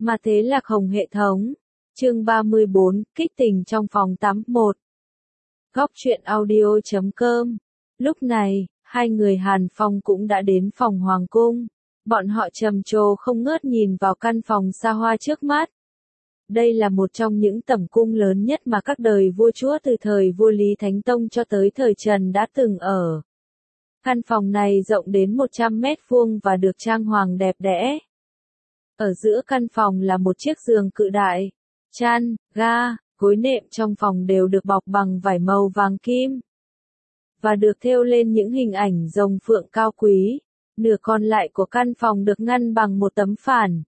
Mà thế Lạc Hồng hệ thống. Chương 34, kích tình trong phòng tắm 1. Góc truyện audio.com. Lúc này, hai người Hàn Phong cũng đã đến phòng hoàng cung. Bọn họ trầm trồ không ngớt nhìn vào căn phòng xa hoa trước mắt. Đây là một trong những tẩm cung lớn nhất mà các đời vua chúa từ thời vua Lý Thánh Tông cho tới thời Trần đã từng ở. Căn phòng này rộng đến 100 mét vuông và được trang hoàng đẹp đẽ. Ở giữa căn phòng là một chiếc giường cự đại. Chăn, ga, gối nệm trong phòng đều được bọc bằng vải màu vàng kim. Và được thêu lên những hình ảnh rồng phượng cao quý. Nửa còn lại của căn phòng được ngăn bằng một tấm phản.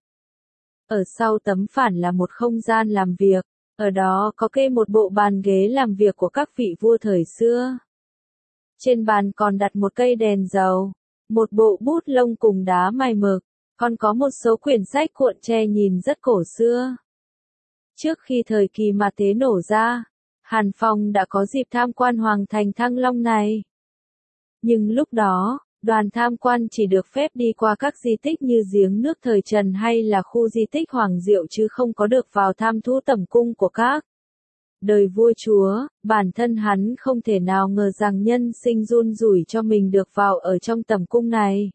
Ở sau tấm phản là một không gian làm việc. Ở đó có kê một bộ bàn ghế làm việc của các vị vua thời xưa. Trên bàn còn đặt một cây đèn dầu, một bộ bút lông cùng đá mài mực, còn có một số quyển sách cuộn tre nhìn rất cổ xưa. Trước khi thời kỳ mà thế nổ ra, Hàn Phong đã có dịp tham quan Hoàng thành Thăng Long này. Nhưng lúc đó, đoàn tham quan chỉ được phép đi qua các di tích như giếng nước thời Trần hay là khu di tích Hoàng Diệu chứ không có được vào tham thú tẩm cung của các đời vua chúa. Bản thân hắn không thể nào ngờ rằng nhân sinh run rủi cho mình được vào ở trong tẩm cung này.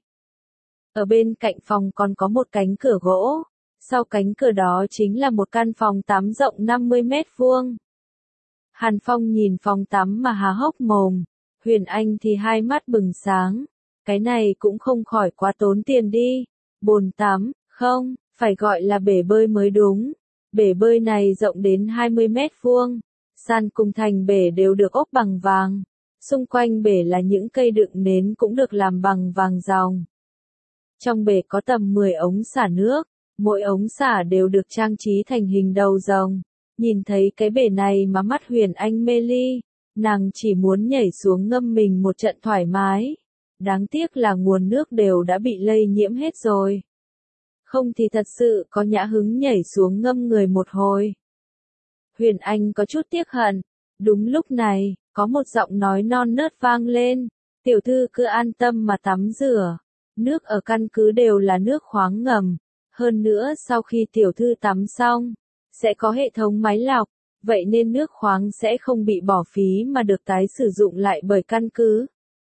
Ở bên cạnh phòng còn có một cánh cửa gỗ, sau cánh cửa đó chính là một căn phòng tắm rộng 50 mét vuông. Hàn Phong nhìn phòng tắm mà há hốc mồm, Huyền Anh thì hai mắt bừng sáng, cái này cũng không khỏi quá tốn tiền đi, bồn tắm, không, phải gọi là bể bơi mới đúng. Bể bơi này rộng đến 20 mét vuông, sàn cùng thành bể đều được ốp bằng vàng, xung quanh bể là những cây đựng nến cũng được làm bằng vàng ròng. Trong bể có tầm 10 ống xả nước, mỗi ống xả đều được trang trí thành hình đầu rồng. Nhìn thấy cái bể này mà mắt Huyền Anh mê ly, nàng chỉ muốn nhảy xuống ngâm mình một trận thoải mái. Đáng tiếc là nguồn nước đều đã bị lây nhiễm hết rồi. Không thì thật sự có nhã hứng nhảy xuống ngâm người một hồi. Huyền Anh có chút tiếc hận. Đúng lúc này, có một giọng nói non nớt vang lên. Tiểu thư cứ an tâm mà tắm rửa. Nước ở căn cứ đều là nước khoáng ngầm. Hơn nữa sau khi tiểu thư tắm xong, sẽ có hệ thống máy lọc. Vậy nên nước khoáng sẽ không bị bỏ phí mà được tái sử dụng lại bởi căn cứ.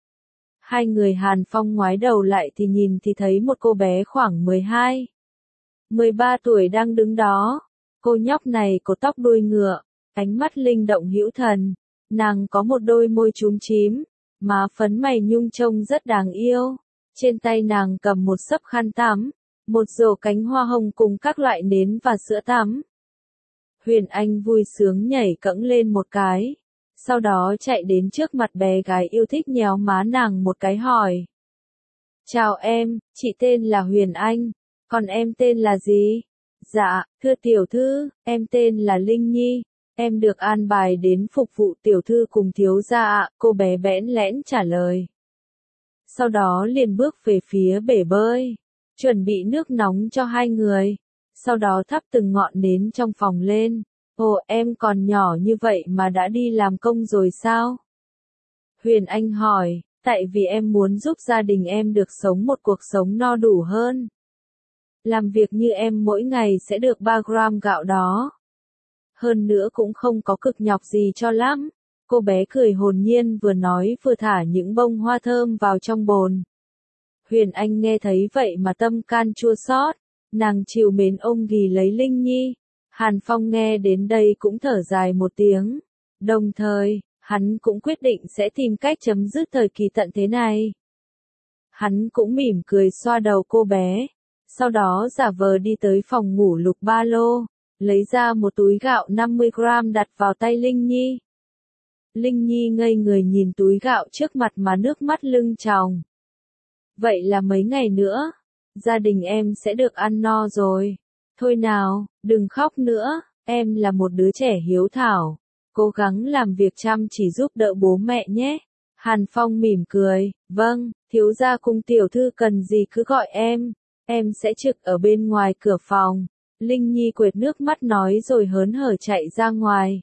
Hai người Hàn Phong ngoái đầu lại thì nhìn thì thấy một cô bé khoảng 13 tuổi đang đứng đó. Cô nhóc này có tóc đuôi ngựa, ánh mắt linh động hữu thần. Nàng có một đôi môi chúm chím, má phấn mày nhung trông rất đáng yêu. Trên tay nàng cầm một xấp khăn tắm, một rổ cánh hoa hồng cùng các loại nến và sữa tắm. Huyền Anh vui sướng nhảy cẫng lên một cái. Sau đó chạy đến trước mặt bé gái yêu thích nhéo má nàng một cái hỏi. Chào em, chị tên là Huyền Anh, còn em tên là gì? Dạ, thưa tiểu thư, em tên là Linh Nhi, em được an bài đến phục vụ tiểu thư cùng thiếu gia ạ, cô bé bẽn lẽn trả lời. Sau đó liền bước về phía bể bơi, chuẩn bị nước nóng cho hai người, sau đó thắp từng ngọn nến trong phòng lên. Ồ, em còn nhỏ như vậy mà đã đi làm công rồi sao? Huyền Anh hỏi, tại vì em muốn giúp gia đình em được sống một cuộc sống no đủ hơn. Làm việc như em mỗi ngày sẽ được 3 gram gạo đó. Hơn nữa cũng không có cực nhọc gì cho lắm. Cô bé cười hồn nhiên vừa nói vừa thả những bông hoa thơm vào trong bồn. Huyền Anh nghe thấy vậy mà tâm can chua xót, nàng trìu mến ôm ghì lấy Linh Nhi. Hàn Phong nghe đến đây cũng thở dài một tiếng. Đồng thời, hắn cũng quyết định sẽ tìm cách chấm dứt thời kỳ tận thế này. Hắn cũng mỉm cười xoa đầu cô bé. Sau đó giả vờ đi tới phòng ngủ lục ba lô, lấy ra một túi gạo 50 gram đặt vào tay Linh Nhi. Linh Nhi ngây người nhìn túi gạo trước mặt mà nước mắt lưng tròng. Vậy là mấy ngày nữa, gia đình em sẽ được ăn no rồi. Thôi nào, đừng khóc nữa, em là một đứa trẻ hiếu thảo, cố gắng làm việc chăm chỉ giúp đỡ bố mẹ nhé. Hàn Phong mỉm cười, vâng, thiếu gia cùng tiểu thư cần gì cứ gọi em sẽ trực ở bên ngoài cửa phòng. Linh Nhi quệt nước mắt nói rồi hớn hở chạy ra ngoài.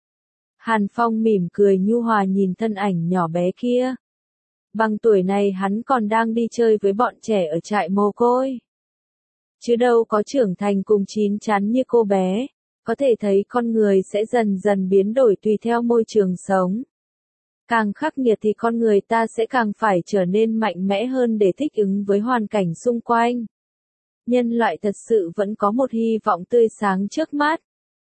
Hàn Phong mỉm cười nhu hòa nhìn thân ảnh nhỏ bé kia. Bằng tuổi này hắn còn đang đi chơi với bọn trẻ ở trại mồ côi. chứ đâu có trưởng thành cùng chín chắn như cô bé. Có thể thấy con người sẽ dần dần biến đổi tùy theo môi trường sống. Càng khắc nghiệt thì con người ta sẽ càng phải trở nên mạnh mẽ hơn để thích ứng với hoàn cảnh xung quanh. Nhân loại thật sự vẫn có một hy vọng tươi sáng trước mắt.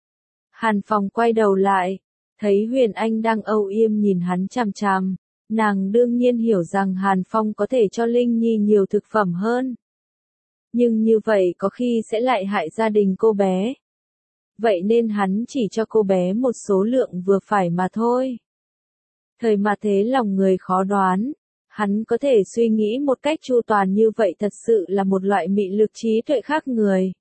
Hàn Phong quay đầu lại, thấy Huyền Anh đang âu yếm nhìn hắn chằm chằm. Nàng đương nhiên hiểu rằng Hàn Phong có thể cho Linh Nhi nhiều thực phẩm hơn. Nhưng như vậy có khi sẽ lại hại gia đình cô bé. Vậy nên hắn chỉ cho cô bé một số lượng vừa phải mà thôi. Thời mà thế lòng người khó đoán. Hắn có thể suy nghĩ một cách chu toàn như vậy thật sự là một loại mị lực trí tuệ khác người.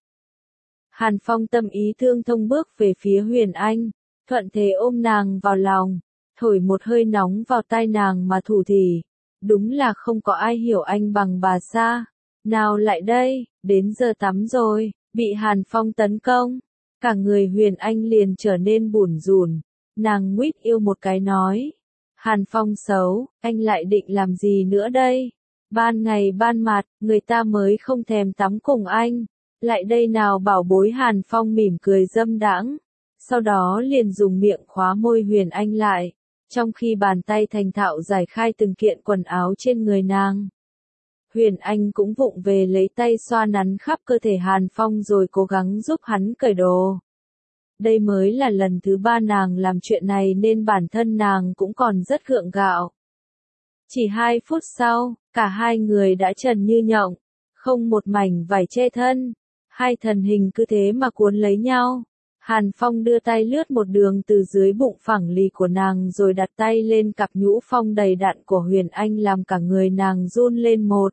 Hàn Phong tâm ý thương thông bước về phía Huyền Anh, thuận thế ôm nàng vào lòng, thổi một hơi nóng vào tai nàng mà thủ thỉ. Đúng là không có ai hiểu anh bằng bà Sa. Nào lại đây, đến giờ tắm rồi, bị Hàn Phong tấn công. Cả người Huyền Anh liền trở nên bủn rủn. Nàng nguýt yêu một cái nói. Hàn Phong xấu, anh lại định làm gì nữa đây? Ban ngày ban mặt, người ta mới không thèm tắm cùng anh. Lại đây nào bảo bối. Hàn Phong mỉm cười dâm đãng. Sau đó liền dùng miệng khóa môi Huyền Anh lại. Trong khi bàn tay thành thạo giải khai từng kiện quần áo trên người nàng. Huyền Anh cũng vụng về lấy tay xoa nắn khắp cơ thể Hàn Phong rồi cố gắng giúp hắn cởi đồ. Đây mới là lần thứ 3 nàng làm chuyện này nên bản thân nàng cũng còn rất gượng gạo. Chỉ 2 phút sau, cả hai người đã trần như nhộng, không một mảnh vải che thân. Hai thần hình cứ thế mà cuốn lấy nhau. Hàn Phong đưa tay lướt một đường từ dưới bụng phẳng lì của nàng rồi đặt tay lên cặp nhũ phong đầy đặn của Huyền Anh làm cả người nàng run lên một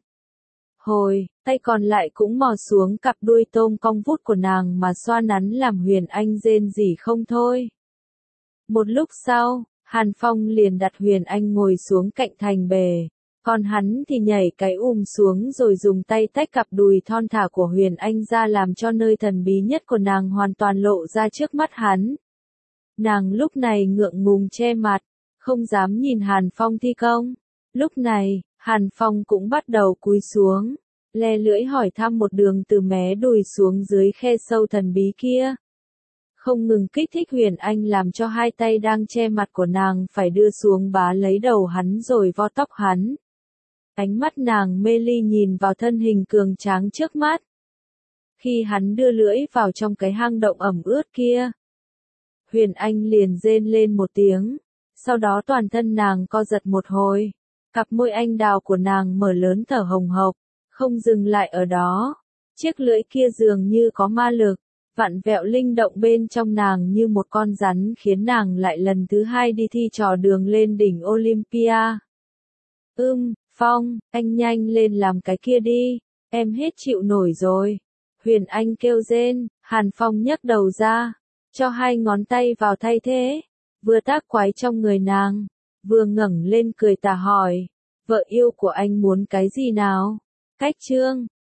hồi, tay còn lại cũng mò xuống cặp đuôi tôm cong vút của nàng mà xoa nắn làm Huyền Anh rên rỉ không thôi. Một lúc sau, Hàn Phong liền đặt Huyền Anh ngồi xuống cạnh thành bề, còn hắn thì nhảy cái xuống rồi dùng tay tách cặp đùi thon thả của Huyền Anh ra làm cho nơi thần bí nhất của nàng hoàn toàn lộ ra trước mắt hắn. Nàng lúc này ngượng ngùng che mặt, không dám nhìn Hàn Phong thi công. Lúc này, Hàn Phong cũng bắt đầu cúi xuống, le lưỡi hỏi thăm một đường từ mé đùi xuống dưới khe sâu thần bí kia. Không ngừng kích thích Huyền Anh làm cho hai tay đang che mặt của nàng phải đưa xuống bá lấy đầu hắn rồi vo tóc hắn. Ánh mắt nàng mê ly nhìn vào thân hình cường tráng trước mắt. Khi hắn đưa lưỡi vào trong cái hang động ẩm ướt kia, Huyền Anh liền rên lên một tiếng, sau đó toàn thân nàng co giật một hồi. Cặp môi anh đào của nàng mở lớn thở hồng hộc, không dừng lại ở đó. Chiếc lưỡi kia dường như có ma lực, vặn vẹo linh động bên trong nàng như một con rắn khiến nàng lại lần thứ 2 đi thi trò đường lên đỉnh Olympia. Phong, anh nhanh lên làm cái kia đi, em hết chịu nổi rồi. Huyền Anh kêu rên, Hàn Phong nhấc đầu ra, cho 2 ngón tay vào thay thế, vừa tác quái trong người nàng, vừa ngẩng lên cười tà hỏi, vợ yêu của anh muốn cái gì nào? Cách chương